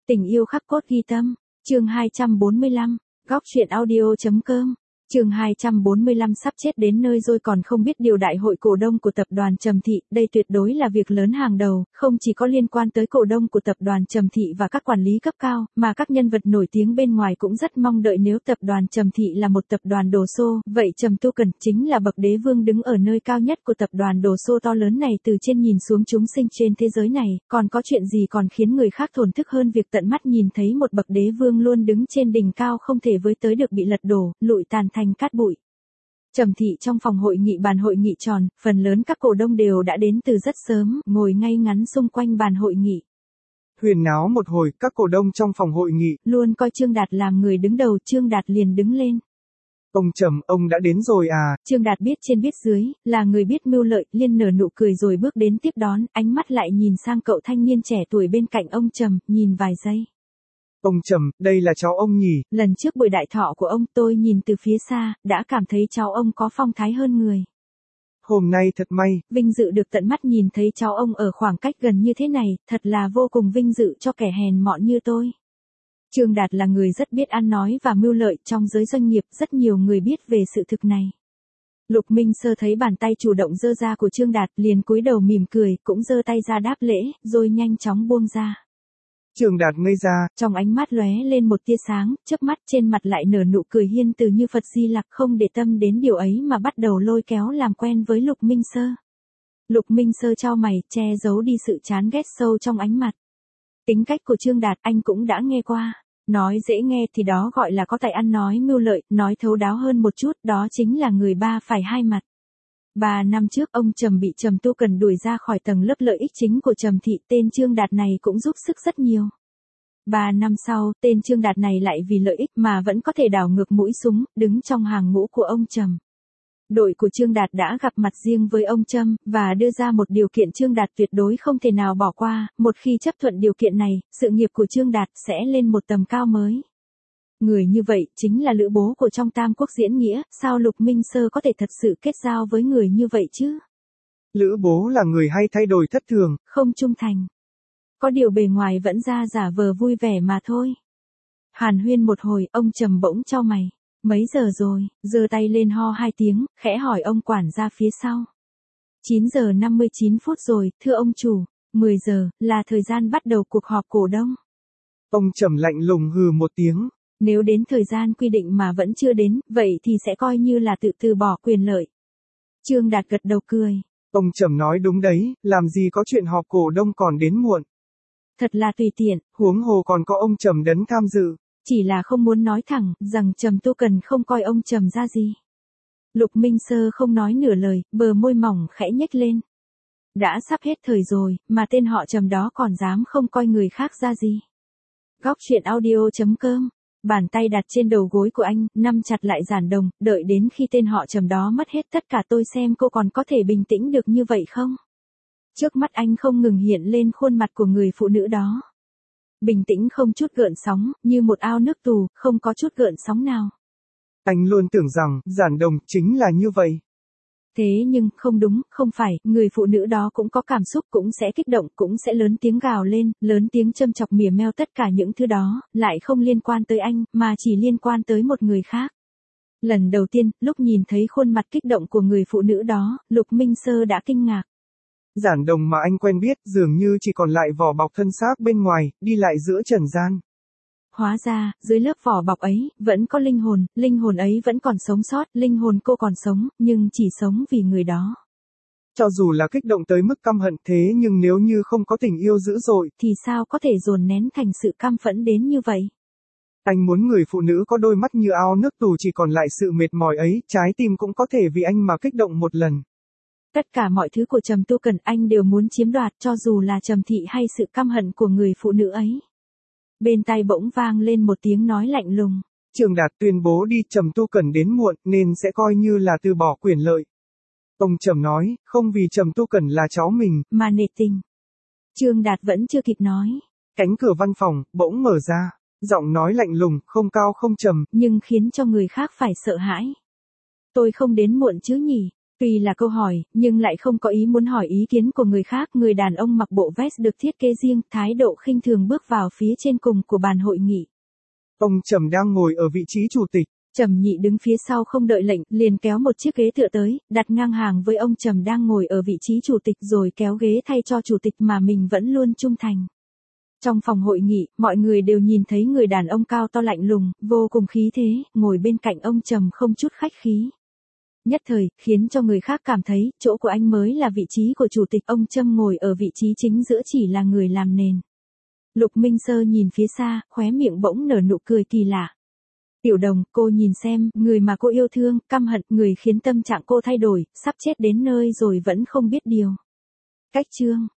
Tình yêu khắc cốt ghi tâm, chương 245, góc truyện audio.com. Chương 245 sắp chết đến nơi rồi còn không biết điều đại hội cổ đông của tập đoàn Trầm Thị, đây tuyệt đối là việc lớn hàng đầu, không chỉ có liên quan tới cổ đông của tập đoàn Trầm Thị và các quản lý cấp cao, mà các nhân vật nổi tiếng bên ngoài cũng rất mong đợi nếu tập đoàn Trầm Thị là một tập đoàn đồ xô, vậy Trầm Tu Cần chính là bậc đế vương đứng ở nơi cao nhất của tập đoàn đồ xô to lớn này từ trên nhìn xuống chúng sinh trên thế giới này, còn có chuyện gì còn khiến người khác thổn thức hơn việc tận mắt nhìn thấy một bậc đế vương luôn đứng trên đỉnh cao không thể với tới được bị lật đổ, lụi tàn thành cát bụi. Trầm Thị trong phòng hội nghị bàn hội nghị tròn, phần lớn các cổ đông đều đã đến từ rất sớm, ngồi ngay ngắn xung quanh bàn hội nghị. Huyền náo một hồi, các cổ đông trong phòng hội nghị luôn coi Trương Đạt làm người đứng đầu, Trương Đạt liền đứng lên. Ông Trầm, ông đã đến rồi à? Trương Đạt biết trên biết dưới, là người biết mưu lợi, liền nở nụ cười rồi bước đến tiếp đón, ánh mắt lại nhìn sang cậu thanh niên trẻ tuổi bên cạnh ông Trầm, nhìn vài giây. Ông Trầm, đây là cháu ông nhỉ? Lần trước buổi đại thọ của ông tôi nhìn từ phía xa, đã cảm thấy cháu ông có phong thái hơn người. Hôm nay thật may, vinh dự được tận mắt nhìn thấy cháu ông ở khoảng cách gần như thế này, thật là vô cùng vinh dự cho kẻ hèn mọn như tôi. Trương Đạt là người rất biết ăn nói và mưu lợi trong giới doanh nghiệp, rất nhiều người biết về sự thực này. Lục Minh Sơ thấy bàn tay chủ động giơ ra của Trương Đạt liền cúi đầu mỉm cười, cũng giơ tay ra đáp lễ, rồi nhanh chóng buông ra. Trương Đạt ngây ra, trong ánh mắt lóe lên một tia sáng, chớp mắt trên mặt lại nở nụ cười hiên từ như Phật Di Lặc, không để tâm đến điều ấy mà bắt đầu lôi kéo làm quen với Lục Minh Sơ. Lục Minh Sơ chau mày, che giấu đi sự chán ghét sâu trong ánh mặt. Tính cách của Trương Đạt anh cũng đã nghe qua, nói dễ nghe thì đó gọi là có tài ăn nói mưu lợi, nói thấu đáo hơn một chút, đó chính là người ba phải hai mặt. 3 năm trước ông Trầm bị Trầm Tu Cần đuổi ra khỏi tầng lớp lợi ích chính của Trầm Thị, tên Trương Đạt này cũng giúp sức rất nhiều. 3 năm sau, tên Trương Đạt này lại vì lợi ích mà vẫn có thể đảo ngược mũi súng, đứng trong hàng ngũ của ông Trầm. Đội của Trương Đạt đã gặp mặt riêng với ông Trầm, và đưa ra một điều kiện Trương Đạt tuyệt đối không thể nào bỏ qua, một khi chấp thuận điều kiện này, sự nghiệp của Trương Đạt sẽ lên một tầm cao mới. Người như vậy chính là lữ bố của trong Tam Quốc diễn nghĩa, sao Lục Minh Sơ có thể thật sự kết giao với người như vậy chứ? Lữ bố là người hay thay đổi thất thường, không trung thành. Có điều bề ngoài vẫn ra giả vờ vui vẻ mà thôi. Hàn huyên một hồi, ông Trầm bỗng chau mày. Mấy giờ rồi, giơ tay lên ho 2 tiếng, khẽ hỏi ông quản gia phía sau. 9 giờ 59 phút rồi, thưa ông chủ, 10 giờ, là thời gian bắt đầu cuộc họp cổ đông. Ông Trầm lạnh lùng hừ một tiếng. Nếu đến thời gian quy định mà vẫn chưa đến, vậy thì sẽ coi như là tự từ bỏ quyền lợi. Trương Đạt gật đầu cười. Ông Trầm nói đúng đấy, làm gì có chuyện họp cổ đông còn đến muộn. Thật là tùy tiện, huống hồ còn có ông Trầm đấn tham dự. Chỉ là không muốn nói thẳng, rằng Trầm Tu Cần không coi ông Trầm ra gì. Lục Minh Sơ không nói nửa lời, bờ môi mỏng khẽ nhếch lên. Đã sắp hết thời rồi, mà tên họ Trầm đó còn dám không coi người khác ra gì. Góc truyện audio.com. Bàn tay đặt trên đầu gối của anh, nắm chặt lại giản đồng, đợi đến khi tên họ Trầm đó mất hết tất cả tôi xem cô còn có thể bình tĩnh được như vậy không? Trước mắt anh không ngừng hiện lên khuôn mặt của người phụ nữ đó. Bình tĩnh không chút gợn sóng, như một ao nước tù, không có chút gợn sóng nào. Anh luôn tưởng rằng, giản đồng chính là như vậy. Thế nhưng, không đúng, không phải, người phụ nữ đó cũng có cảm xúc, cũng sẽ kích động, cũng sẽ lớn tiếng gào lên, lớn tiếng châm chọc mỉa meo tất cả những thứ đó, lại không liên quan tới anh, mà chỉ liên quan tới một người khác. Lần đầu tiên, lúc nhìn thấy khuôn mặt kích động của người phụ nữ đó, Lục Minh Sơ đã kinh ngạc. Giản đồng mà anh quen biết, dường như chỉ còn lại vỏ bọc thân xác bên ngoài, đi lại giữa trần gian. Hóa ra, dưới lớp vỏ bọc ấy, vẫn có linh hồn ấy vẫn còn sống sót, linh hồn cô còn sống, nhưng chỉ sống vì người đó. Cho dù là kích động tới mức căm hận thế nhưng nếu như không có tình yêu dữ dội, thì sao có thể dồn nén thành sự căm phẫn đến như vậy? Anh muốn người phụ nữ có đôi mắt như ao nước tù chỉ còn lại sự mệt mỏi ấy, trái tim cũng có thể vì anh mà kích động một lần. Tất cả mọi thứ của Trầm Tu Cần anh đều muốn chiếm đoạt, cho dù là Trầm Thị hay sự căm hận của người phụ nữ ấy. Bên tai bỗng vang lên một tiếng nói lạnh lùng. Trương Đạt tuyên bố đi, Trầm Tu Cần đến muộn, nên sẽ coi như là từ bỏ quyền lợi. Ông Trầm nói, không vì Trầm Tu Cần là cháu mình, mà nể tình. Trương Đạt vẫn chưa kịp nói. Cánh cửa văn phòng, bỗng mở ra. Giọng nói lạnh lùng, không cao không trầm, nhưng khiến cho người khác phải sợ hãi. Tôi không đến muộn chứ nhỉ? Tuy là câu hỏi, nhưng lại không có ý muốn hỏi ý kiến của người khác. Người đàn ông mặc bộ vest được thiết kế riêng, thái độ khinh thường bước vào phía trên cùng của bàn hội nghị. Ông Trầm đang ngồi ở vị trí chủ tịch. Trầm Nhị đứng phía sau không đợi lệnh, liền kéo một chiếc ghế tựa tới, đặt ngang hàng với ông Trầm đang ngồi ở vị trí chủ tịch rồi kéo ghế thay cho chủ tịch mà mình vẫn luôn trung thành. Trong phòng hội nghị, mọi người đều nhìn thấy người đàn ông cao to lạnh lùng, vô cùng khí thế, ngồi bên cạnh ông Trầm không chút khách khí. Nhất thời, khiến cho người khác cảm thấy, chỗ của anh mới là vị trí của chủ tịch, ông Trầm ngồi ở vị trí chính giữa chỉ là người làm nền. Lục Minh Sơ nhìn phía xa, khóe miệng bỗng nở nụ cười kỳ lạ. Tiểu Đồng, cô nhìn xem, người mà cô yêu thương, căm hận, người khiến tâm trạng cô thay đổi, sắp chết đến nơi rồi vẫn không biết điều. Cách chương